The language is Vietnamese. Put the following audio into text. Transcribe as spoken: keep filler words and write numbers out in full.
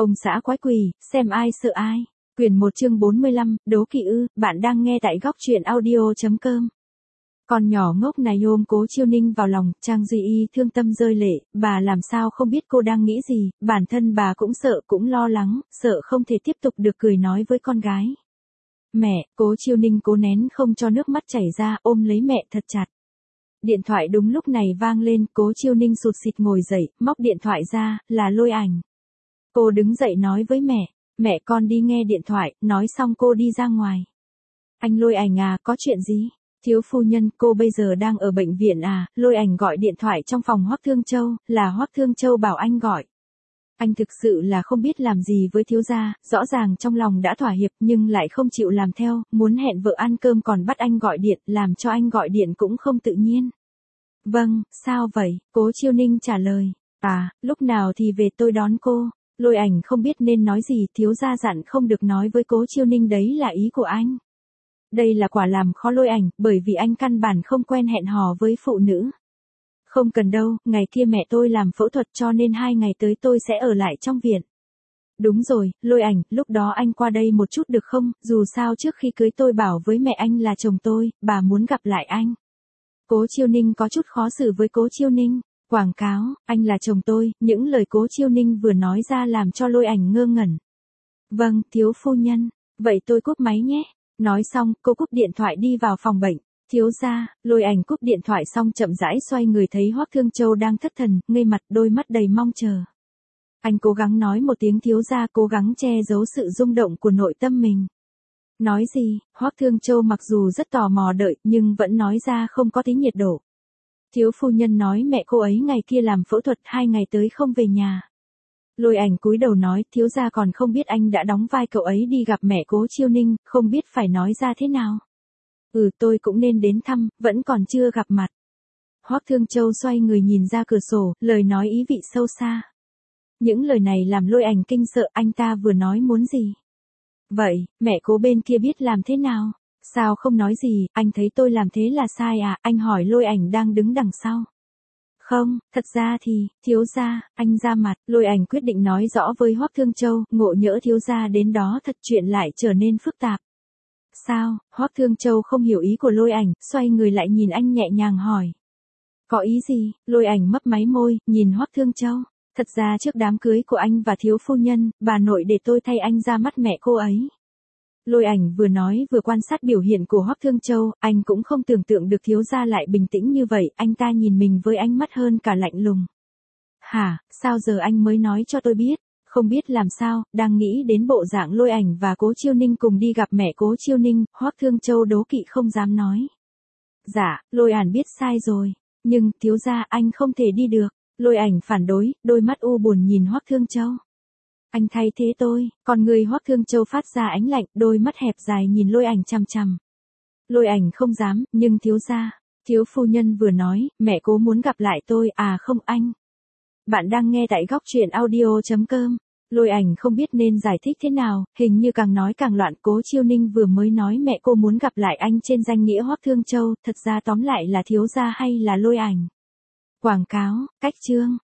Ông xã quái quỷ, xem ai sợ ai. Quyển một chương bốn mươi lăm, đố kỵ ư, bạn đang nghe tại góc truyện audio.com. Con nhỏ ngốc này ôm Cố Chiêu Ninh vào lòng, Trang Duy Y thương tâm rơi lệ, bà làm sao không biết cô đang nghĩ gì, bản thân bà cũng sợ cũng lo lắng, sợ không thể tiếp tục được cười nói với con gái. Mẹ, Cố Chiêu Ninh cố nén không cho nước mắt chảy ra, ôm lấy mẹ thật chặt. Điện thoại đúng lúc này vang lên, Cố Chiêu Ninh sụt sịt ngồi dậy, móc điện thoại ra, là Lôi Ảnh. Cô đứng dậy nói với mẹ, mẹ con đi nghe điện thoại, nói xong cô đi ra ngoài. Anh Lôi Ảnh à, có chuyện gì? Thiếu phu nhân, cô bây giờ đang ở bệnh viện à? Lôi Ảnh gọi điện thoại trong phòng Hoắc Thương Châu, là Hoắc Thương Châu bảo anh gọi. Anh thực sự là không biết làm gì với thiếu gia, rõ ràng trong lòng đã thỏa hiệp nhưng lại không chịu làm theo, muốn hẹn vợ ăn cơm còn bắt anh gọi điện, làm cho anh gọi điện cũng không tự nhiên. Vâng, sao vậy? Cố Chiêu Ninh trả lời. À, lúc nào thì về tôi đón cô. Lôi Ảnh không biết nên nói gì, thiếu gia dặn không được nói với Cố Chiêu Ninh đấy là ý của anh. Đây là quả làm khó Lôi Ảnh, bởi vì anh căn bản không quen hẹn hò với phụ nữ. Không cần đâu, ngày kia mẹ tôi làm phẫu thuật cho nên hai ngày tới tôi sẽ ở lại trong viện. Đúng rồi, Lôi Ảnh, lúc đó anh qua đây một chút được không, dù sao trước khi cưới tôi bảo với mẹ anh là chồng tôi, bà muốn gặp lại anh. Cố Chiêu Ninh có chút khó xử với Cố Chiêu Ninh. Quảng cáo, anh là chồng tôi, những lời Cố Chiêu Ninh vừa nói ra làm cho Lôi Ảnh ngơ ngẩn. Vâng, thiếu phu nhân, vậy tôi cúp máy nhé. Nói xong, cô cúp điện thoại đi vào phòng bệnh. Thiếu gia, Lôi Ảnh cúp điện thoại xong chậm rãi xoay người thấy Hoắc Thương Châu đang thất thần, ngây mặt, đôi mắt đầy mong chờ. Anh cố gắng nói một tiếng thiếu gia, cố gắng che giấu sự rung động của nội tâm mình. Nói gì? Hoắc Thương Châu mặc dù rất tò mò đợi, nhưng vẫn nói ra không có tí nhiệt độ. Thiếu phu nhân nói mẹ cô ấy ngày kia làm phẫu thuật hai ngày tới không về nhà. Lôi Ảnh cúi đầu nói, thiếu gia còn không biết anh đã đóng vai cậu ấy đi gặp mẹ Cố Chiêu Ninh, không biết phải nói ra thế nào. Ừ, tôi cũng nên đến thăm, vẫn còn chưa gặp mặt. Hoắc Thương Châu xoay người nhìn ra cửa sổ, lời nói ý vị sâu xa. Những lời này làm Lôi Ảnh kinh sợ, anh ta vừa nói muốn gì? Vậy, mẹ Cố bên kia biết làm thế nào? Sao không nói gì, anh thấy tôi làm thế là sai à? Anh hỏi Lôi Ảnh đang đứng đằng sau. Không, thật ra thì, thiếu gia, anh ra mặt. Lôi Ảnh quyết định nói rõ với Hoắc Thương Châu, ngộ nhỡ thiếu gia đến đó thật chuyện lại trở nên phức tạp. Sao? Hoắc Thương Châu không hiểu ý của Lôi Ảnh, xoay người lại nhìn anh nhẹ nhàng hỏi. Có ý gì? Lôi Ảnh mấp máy môi, nhìn Hoắc Thương Châu. Thật ra trước đám cưới của anh và thiếu phu nhân, bà nội để tôi thay anh ra mắt mẹ cô ấy. Lôi Ảnh vừa nói vừa quan sát biểu hiện của Hoắc Thương Châu, anh cũng không tưởng tượng được thiếu gia lại bình tĩnh như vậy, anh ta nhìn mình với ánh mắt hơn cả lạnh lùng. Hả, sao giờ anh mới nói cho tôi biết? Không biết làm sao, đang nghĩ đến bộ dạng Lôi Ảnh và Cố Chiêu Ninh cùng đi gặp mẹ Cố Chiêu Ninh, Hoắc Thương Châu đố kỵ không dám nói. Dạ, Lôi Ảnh biết sai rồi, nhưng thiếu gia anh không thể đi được. Lôi Ảnh phản đối, đôi mắt u buồn nhìn Hoắc Thương Châu. Anh thay thế tôi, còn người Hoắc Thương Châu phát ra ánh lạnh, đôi mắt hẹp dài nhìn Lôi Ảnh chằm chằm. Lôi Ảnh không dám, nhưng thiếu gia, thiếu phu nhân vừa nói, mẹ Cố muốn gặp lại tôi, à không anh. Bạn đang nghe tại góc truyện audio.com. Lôi Ảnh không biết nên giải thích thế nào, hình như càng nói càng loạn. Cố Chiêu Ninh vừa mới nói mẹ cô muốn gặp lại anh trên danh nghĩa Hoắc Thương Châu, thật ra tóm lại là thiếu gia hay là Lôi Ảnh. Quảng cáo, cách chương.